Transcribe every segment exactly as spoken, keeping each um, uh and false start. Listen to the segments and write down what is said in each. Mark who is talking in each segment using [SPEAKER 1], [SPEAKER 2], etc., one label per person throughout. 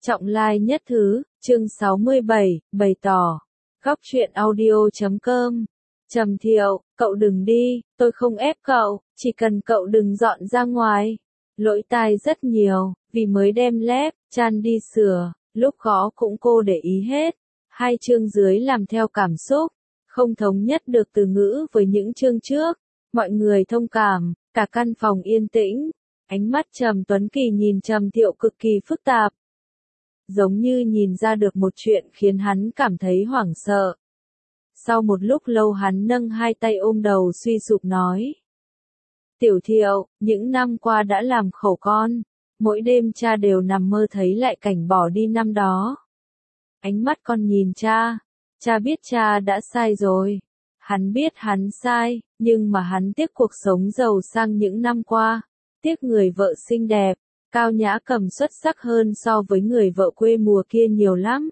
[SPEAKER 1] Trọng lai nhất thứ, chương sáu mươi bảy, bày tỏ. Góc truyện audio chấm com. Trầm Thiệu, cậu đừng đi, tôi không ép cậu, chỉ cần cậu đừng dọn ra ngoài. Lỗi tai rất nhiều, vì mới đem lép, chan đi sửa, lúc gõ cũng cô để ý hết. Hai chương dưới làm theo cảm xúc, không thống nhất được từ ngữ với những chương trước. Mọi người thông cảm, cả căn phòng yên tĩnh. Ánh mắt Trầm Tuấn Kỳ nhìn Trầm Thiệu cực kỳ phức tạp. Giống như nhìn ra được một chuyện khiến hắn cảm thấy hoảng sợ. Sau một lúc lâu hắn nâng hai tay ôm đầu suy sụp nói. Tiểu Thiệu, những năm qua đã làm khổ con. Mỗi đêm cha đều nằm mơ thấy lại cảnh bỏ đi năm đó. Ánh mắt con nhìn cha. Cha biết cha đã sai rồi. Hắn biết hắn sai, nhưng mà hắn tiếc cuộc sống giàu sang những năm qua. Tiếc người vợ xinh đẹp. Cao Nhã Cầm xuất sắc hơn so với người vợ quê mùa kia nhiều lắm.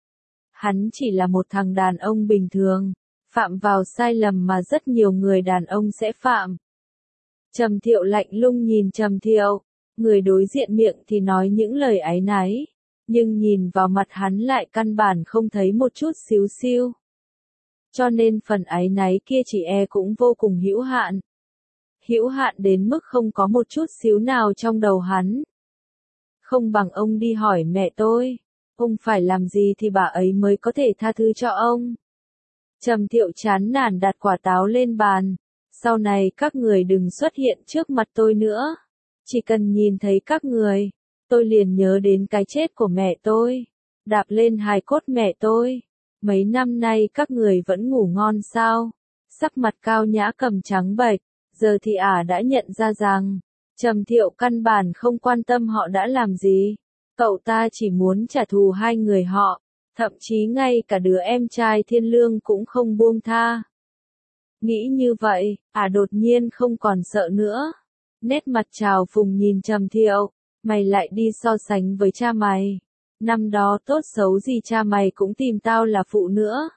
[SPEAKER 1] Hắn chỉ là một thằng đàn ông bình thường, phạm vào sai lầm mà rất nhiều người đàn ông sẽ phạm. Trầm Thiệu lạnh lùng nhìn Trầm Thiệu, người đối diện miệng thì nói những lời áy náy, nhưng nhìn vào mặt hắn lại căn bản không thấy một chút xíu xiu. Cho nên phần áy náy kia chỉ e cũng vô cùng hữu hạn. Hữu hạn đến mức không có một chút xíu nào trong đầu hắn. Không bằng ông đi hỏi mẹ tôi, ông phải làm gì thì bà ấy mới có thể tha thứ cho ông. Trầm Thiệu chán nản đặt quả táo lên bàn, sau này các người đừng xuất hiện trước mặt tôi nữa. Chỉ cần nhìn thấy các người, tôi liền nhớ đến cái chết của mẹ tôi, đạp lên hài cốt mẹ tôi. Mấy năm nay các người vẫn ngủ ngon sao? Sắc mặt Cao Nhã Cầm trắng bệch. Giờ thì ả đã nhận ra rằng, Trầm Thiệu căn bản không quan tâm họ đã làm gì. Cậu ta chỉ muốn trả thù hai người họ, thậm chí ngay cả đứa em trai Thiên Lương cũng không buông tha. Nghĩ như vậy, ả đột nhiên không còn sợ nữa. Nét mặt trào phùng nhìn Trầm Thiệu, mày lại đi so sánh với cha mày. Năm đó tốt xấu gì cha mày cũng tìm tao là phụ nữa.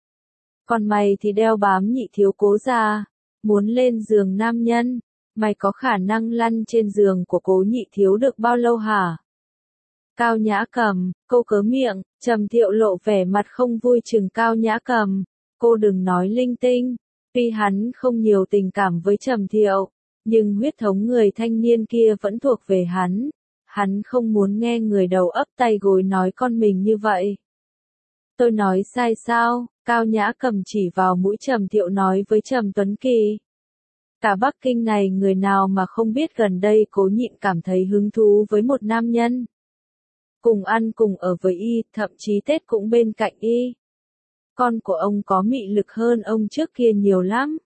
[SPEAKER 1] Còn mày thì đeo bám Nhị Thiếu Cố gia. Muốn lên giường nam nhân, mày có khả năng lăn trên giường của Cố Nhị Thiếu được bao lâu hả? Cao Nhã Cầm, cô cớ miệng, Trầm Thiệu lộ vẻ mặt không vui chừng Cao Nhã Cầm, cô đừng nói linh tinh. Tuy hắn không nhiều tình cảm với Trầm Thiệu, nhưng huyết thống người thanh niên kia vẫn thuộc về hắn. Hắn không muốn nghe người đầu ấp tay gối nói con mình như vậy. Tôi nói sai sao? Cao Nhã Cầm chỉ vào mũi Trầm Thiệu nói với Trầm Tuấn Kỳ. Cả Bắc Kinh này người nào mà không biết gần đây Cố Nhịn cảm thấy hứng thú với một nam nhân. Cùng ăn cùng ở với y, thậm chí Tết cũng bên cạnh y. Con của ông có mị lực hơn ông trước kia nhiều lắm.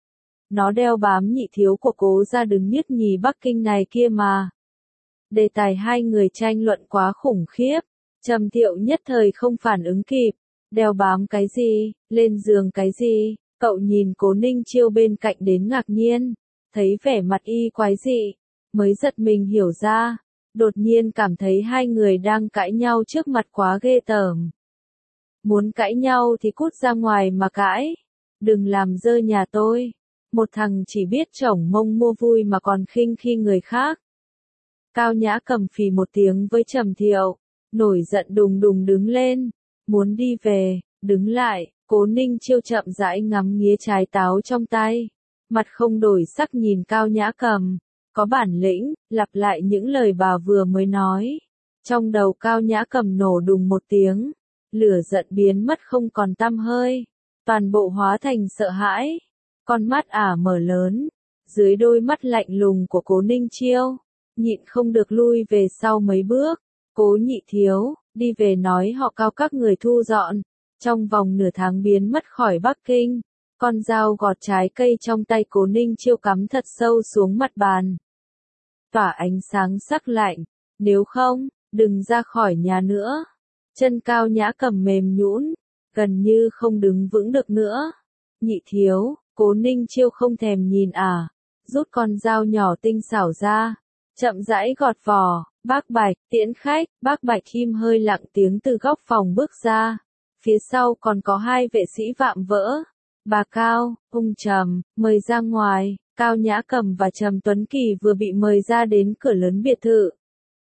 [SPEAKER 1] Nó đeo bám Nhị Thiếu của Cố gia đứng nhất nhì Bắc Kinh này kia mà. Đề tài hai người tranh luận quá khủng khiếp. Trầm Thiệu nhất thời không phản ứng kịp. Đeo bám cái gì, lên giường cái gì, cậu nhìn Cố Ninh Chiêu bên cạnh đến ngạc nhiên, thấy vẻ mặt y quái dị, mới giật mình hiểu ra, đột nhiên cảm thấy hai người đang cãi nhau trước mặt quá ghê tởm. Muốn cãi nhau thì cút ra ngoài mà cãi, đừng làm dơ nhà tôi, một thằng chỉ biết chổng mông mua vui mà còn khinh khi người khác. Cao Nhã Cầm phì một tiếng với Trầm Thiệu, nổi giận đùng đùng đứng lên. Muốn đi về, đứng lại, Cố Ninh Chiêu chậm rãi ngắm nghía trái táo trong tay. Mặt không đổi sắc nhìn Cao Nhã Cầm, có bản lĩnh, lặp lại những lời bà vừa mới nói. Trong đầu Cao Nhã Cầm nổ đùng một tiếng, lửa giận biến mất không còn tăm hơi. Toàn bộ hóa thành sợ hãi, con mắt ả mở lớn, dưới đôi mắt lạnh lùng của Cố Ninh Chiêu, nhịn không được lui về sau mấy bước. Cố Nhị Thiếu, đi về nói họ Cao các người thu dọn, trong vòng nửa tháng biến mất khỏi Bắc Kinh. Con dao gọt trái cây trong tay Cố Ninh Chiêu cắm thật sâu xuống mặt bàn, tỏa ánh sáng sắc lạnh, nếu không, đừng ra khỏi nhà nữa. Chân Cao Nhã Cầm mềm nhũn, gần như không đứng vững được nữa. Nhị Thiếu, Cố Ninh Chiêu không thèm nhìn ả, rút con dao nhỏ tinh xảo ra, chậm rãi gọt vỏ. Bác Bạch, tiễn khách, bác Bạch im hơi lặng tiếng từ góc phòng bước ra. Phía sau còn có hai vệ sĩ vạm vỡ. Bà Cao, ông Trầm, mời ra ngoài. Cao Nhã Cầm và Trầm Tuấn Kỳ vừa bị mời ra đến cửa lớn biệt thự.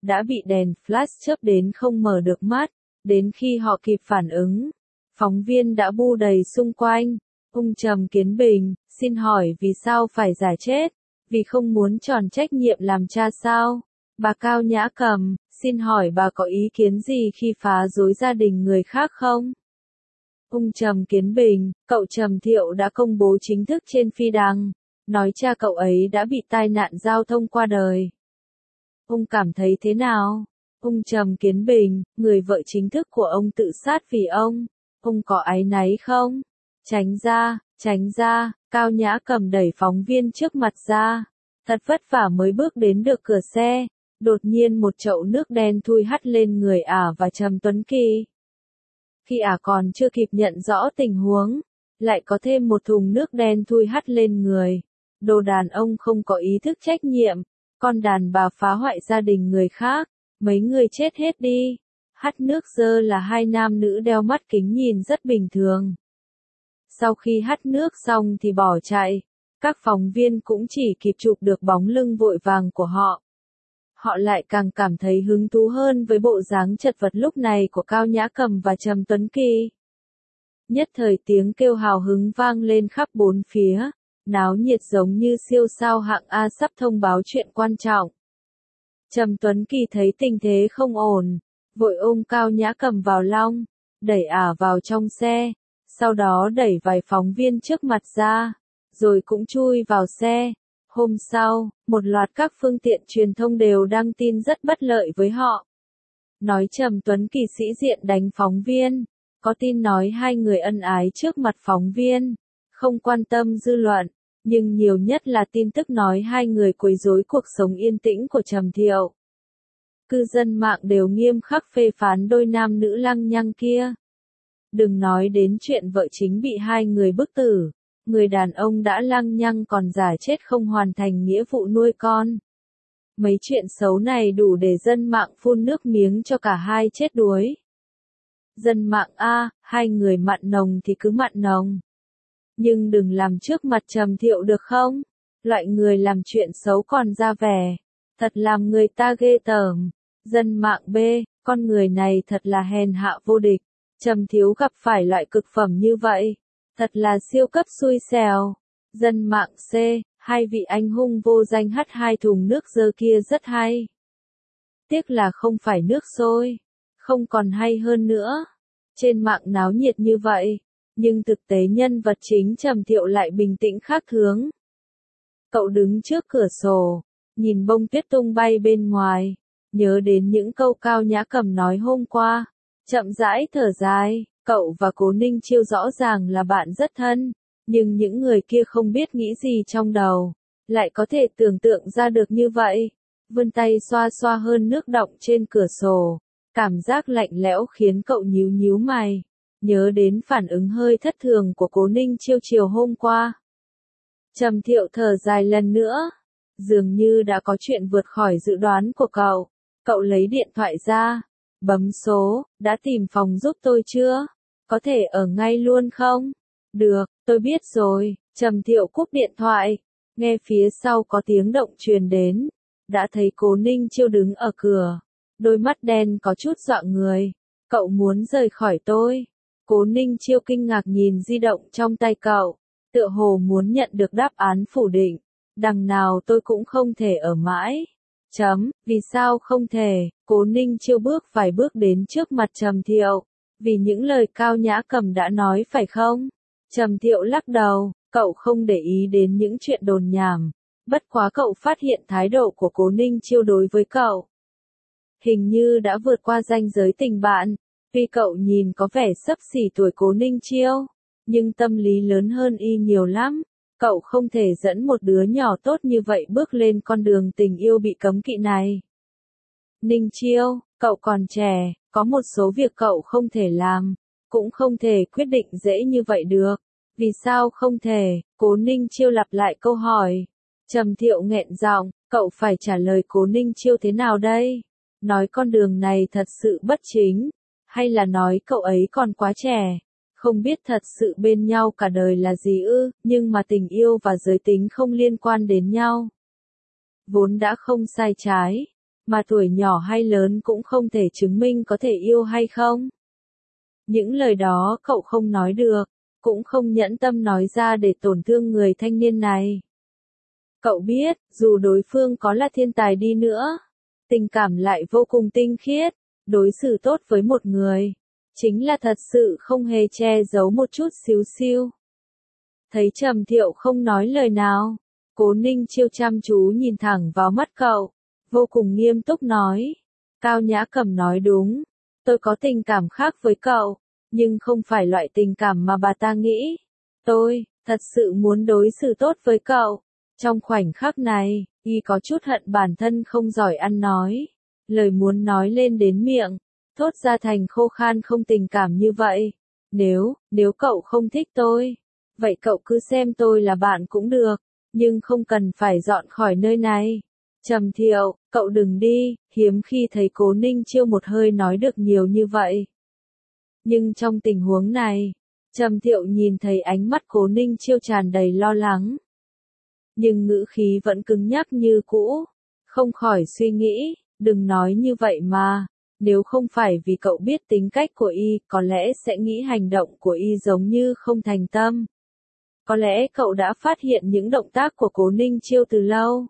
[SPEAKER 1] đã bị đèn flash chớp đến không mở được mắt, đến khi họ kịp phản ứng, phóng viên đã bu đầy xung quanh. Ung Trầm Kiến Bình, xin hỏi vì sao phải giả chết? Vì không muốn tròn trách nhiệm làm cha sao? Bà Cao Nhã Cầm, xin hỏi bà có ý kiến gì khi phá rối gia đình người khác không? Ung Trầm Kiến Bình, cậu Trầm Thiệu đã công bố chính thức trên phi đăng, nói cha cậu ấy đã bị tai nạn giao thông qua đời. Ông cảm thấy thế nào? Ung Trầm Kiến Bình, người vợ chính thức của ông tự sát vì ông, ông có áy náy không? Tránh ra, tránh ra, Cao Nhã Cầm đẩy phóng viên trước mặt ra. Thật vất vả mới bước đến được cửa xe, đột nhiên một chậu nước đen thui hắt lên người ả và Trầm Tuấn Kỳ. Khi ả còn chưa kịp nhận rõ tình huống, lại có thêm một thùng nước đen thui hắt lên người. Đồ đàn ông không có ý thức trách nhiệm, con đàn bà phá hoại gia đình người khác, mấy người chết hết đi. Hắt nước dơ là hai nam nữ đeo mắt kính nhìn rất bình thường. Sau khi hắt nước xong thì bỏ chạy, các phóng viên cũng chỉ kịp chụp được bóng lưng vội vàng của họ. Họ lại càng cảm thấy hứng thú hơn với bộ dáng chật vật lúc này của Cao Nhã Cầm và Trầm Tuấn Kỳ. Nhất thời tiếng kêu hào hứng vang lên khắp bốn phía, náo nhiệt giống như siêu sao hạng A sắp thông báo chuyện quan trọng. Trầm Tuấn Kỳ thấy tình thế không ổn, vội ôm Cao Nhã Cầm vào lòng, đẩy ả vào trong xe, sau đó đẩy vài phóng viên trước mặt ra, rồi cũng chui vào xe. Hôm sau, một loạt các phương tiện truyền thông đều đăng tin rất bất lợi với họ. Nói Trầm Tuấn Kỳ sĩ diện đánh phóng viên, có tin nói hai người ân ái trước mặt phóng viên, không quan tâm dư luận, nhưng nhiều nhất là tin tức nói hai người quấy rối cuộc sống yên tĩnh của Trầm Thiệu. Cư dân mạng đều nghiêm khắc phê phán đôi nam nữ lăng nhăng kia. Đừng nói đến chuyện vợ chính bị hai người bức tử, người đàn ông đã lăng nhăng còn giả chết không hoàn thành nghĩa vụ nuôi con. Mấy chuyện xấu này đủ để dân mạng phun nước miếng cho cả hai chết đuối. Dân mạng a, hai người mặn nồng thì cứ mặn nồng. Nhưng đừng làm trước mặt Trầm Thiệu được không? Loại người làm chuyện xấu còn ra vẻ, thật làm người ta ghê tởm. Dân mạng B, con người này thật là hèn hạ vô địch. Trầm Thiếu gặp phải loại cực phẩm như vậy, thật là siêu cấp xui xẻo. Dân mạng C, hai vị anh hùng vô danh hắt hai thùng nước dơ kia rất hay. Tiếc là không phải nước sôi, không còn hay hơn nữa. Trên mạng náo nhiệt như vậy, nhưng thực tế nhân vật chính Trầm Thiệu lại bình tĩnh khác thường. Cậu đứng trước cửa sổ, nhìn bông tuyết tung bay bên ngoài, nhớ đến những câu Cao Nhã Cầm nói hôm qua, chậm rãi thở dài. Cậu và Cố Ninh Chiêu rõ ràng là bạn rất thân, nhưng những người kia không biết nghĩ gì trong đầu, lại có thể tưởng tượng ra được như vậy. Vươn tay xoa xoa hơn nước đọng trên cửa sổ, cảm giác lạnh lẽo khiến cậu nhíu nhíu mày, nhớ đến phản ứng hơi thất thường của Cố Ninh Chiêu chiều hôm qua. Trầm Thiệu thở dài lần nữa, dường như đã có chuyện vượt khỏi dự đoán của cậu. Cậu lấy điện thoại ra, bấm số, đã tìm phòng giúp tôi chưa? Có thể ở ngay luôn không? Được, tôi biết rồi. Trầm Thiệu cúp điện thoại, nghe phía sau có tiếng động truyền đến, đã thấy Cố Ninh Chiêu đứng ở cửa, đôi mắt đen có chút dọa người. Cậu muốn rời khỏi tôi? Cố Ninh Chiêu kinh ngạc nhìn di động trong tay cậu, tựa hồ muốn nhận được đáp án phủ định. Đằng nào tôi cũng không thể ở mãi. Chấm, vì sao không thể? Cố Ninh Chiêu bước vài bước đến trước mặt Trầm Thiệu. Vì những lời Cao Nhã Cầm đã nói phải không? Trầm Thiệu lắc đầu, cậu không để ý đến những chuyện đồn nhảm. Bất quá cậu phát hiện thái độ của Cố Ninh Chiêu đối với cậu hình như đã vượt qua ranh giới tình bạn. Tuy cậu nhìn có vẻ xấp xỉ tuổi Cố Ninh Chiêu, nhưng tâm lý lớn hơn y nhiều lắm. Cậu không thể dẫn một đứa nhỏ tốt như vậy bước lên con đường tình yêu bị cấm kỵ này. Ninh Chiêu, cậu còn trẻ, có một số việc cậu không thể làm, cũng không thể quyết định dễ như vậy được. Vì sao không thể? Cố Ninh Chiêu lặp lại câu hỏi. Trầm Thiệu nghẹn giọng, cậu phải trả lời Cố Ninh Chiêu thế nào đây? Nói con đường này thật sự bất chính, hay là nói cậu ấy còn quá trẻ, không biết thật sự bên nhau cả đời là gì ư? Nhưng mà tình yêu và giới tính không liên quan đến nhau, vốn đã không sai trái. mà tuổi nhỏ hay lớn cũng không thể chứng minh có thể yêu hay không. Những lời đó cậu không nói được, cũng không nhẫn tâm nói ra để tổn thương người thanh niên này. Cậu biết, dù đối phương có là thiên tài đi nữa, tình cảm lại vô cùng tinh khiết, đối xử tốt với một người, chính là thật sự không hề che giấu một chút xíu xiu. Thấy Trầm Thiệu không nói lời nào, Cố Ninh Chiêu chăm chú nhìn thẳng vào mắt cậu, vô cùng nghiêm túc nói. Cao Nhã Cầm nói đúng, tôi có tình cảm khác với cậu, nhưng không phải loại tình cảm mà bà ta nghĩ. Tôi, thật sự muốn đối xử tốt với cậu. Trong khoảnh khắc này, y có chút hận bản thân không giỏi ăn nói. Lời muốn nói lên đến miệng, thốt ra thành khô khan không tình cảm như vậy. Nếu, nếu cậu không thích tôi, vậy cậu cứ xem tôi là bạn cũng được, nhưng không cần phải dọn khỏi nơi này. Trầm Thiệu, cậu đừng đi, hiếm khi thấy Cố Ninh Chiêu một hơi nói được nhiều như vậy. Nhưng trong tình huống này, Trầm Thiệu nhìn thấy ánh mắt Cố Ninh Chiêu tràn đầy lo lắng. Nhưng ngữ khí vẫn cứng nhắc như cũ, không khỏi suy nghĩ, đừng nói như vậy mà, nếu không phải vì cậu biết tính cách của y, có lẽ sẽ nghĩ hành động của y giống như không thành tâm. Có lẽ cậu đã phát hiện những động tác của Cố Ninh Chiêu từ lâu.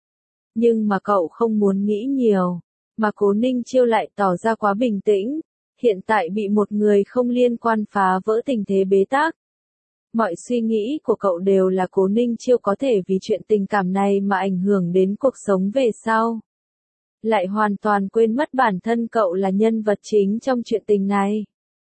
[SPEAKER 1] Nhưng mà cậu không muốn nghĩ nhiều, mà Cố Ninh Chiêu lại tỏ ra quá bình tĩnh, hiện tại bị một người không liên quan phá vỡ tình thế bế tắc. Mọi suy nghĩ của cậu đều là Cố Ninh Chiêu có thể vì chuyện tình cảm này mà ảnh hưởng đến cuộc sống về sau. Lại hoàn toàn quên mất bản thân cậu là nhân vật chính trong chuyện tình này.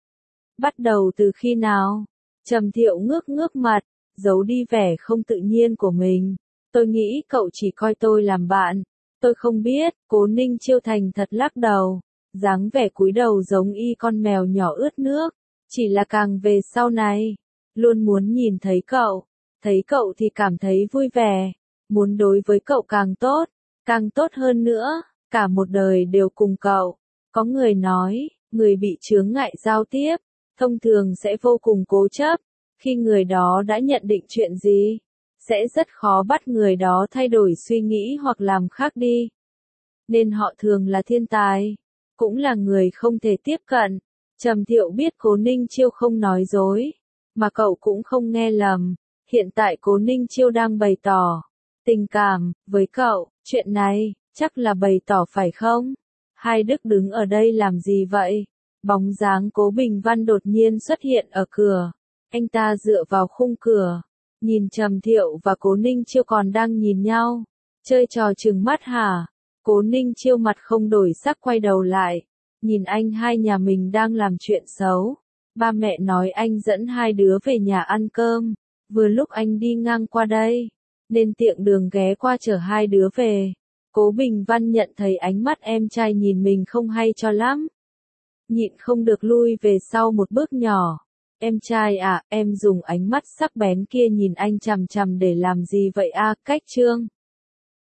[SPEAKER 1] Bắt đầu từ khi nào? Trầm Thiệu ngước ngước mặt, giấu đi vẻ không tự nhiên của mình. Tôi nghĩ cậu chỉ coi tôi làm bạn. Tôi không biết, Cố Ninh Chiêu thành thật lắc đầu. Dáng vẻ cúi đầu giống y con mèo nhỏ ướt nước. Chỉ là càng về sau này, luôn muốn nhìn thấy cậu. Thấy cậu thì cảm thấy vui vẻ. Muốn đối với cậu càng tốt, càng tốt hơn nữa. Cả một đời đều cùng cậu. Có người nói, người bị chướng ngại giao tiếp, thông thường sẽ vô cùng cố chấp. Khi người đó đã nhận định chuyện gì, sẽ rất khó bắt người đó thay đổi suy nghĩ hoặc làm khác đi. Nên họ thường là thiên tài, cũng là người không thể tiếp cận. Trầm Thiệu biết Cố Ninh Chiêu không nói dối, mà cậu cũng không nghe lầm. Hiện tại Cố Ninh Chiêu đang bày tỏ tình cảm với cậu, chuyện này chắc là bày tỏ phải không? Hai Đức đứng ở đây làm gì vậy? Bóng dáng Cố Bình Văn đột nhiên xuất hiện ở cửa. Anh ta dựa vào khung cửa, nhìn Trầm Thiệu và Cố Ninh Chiêu còn đang nhìn nhau. Chơi trò trừng mắt hả? Cố Ninh Chiêu mặt không đổi sắc quay đầu lại, nhìn anh hai nhà mình đang làm chuyện xấu. Ba mẹ nói anh dẫn hai đứa về nhà ăn cơm, vừa lúc anh đi ngang qua đây, nên tiện đường ghé qua chở hai đứa về. Cố Bình Văn nhận thấy ánh mắt em trai nhìn mình không hay cho lắm. Nhịn không được lui về sau một bước nhỏ. Em trai à, em dùng ánh mắt sắc bén kia nhìn anh chằm chằm để làm gì vậy a? Cách trương.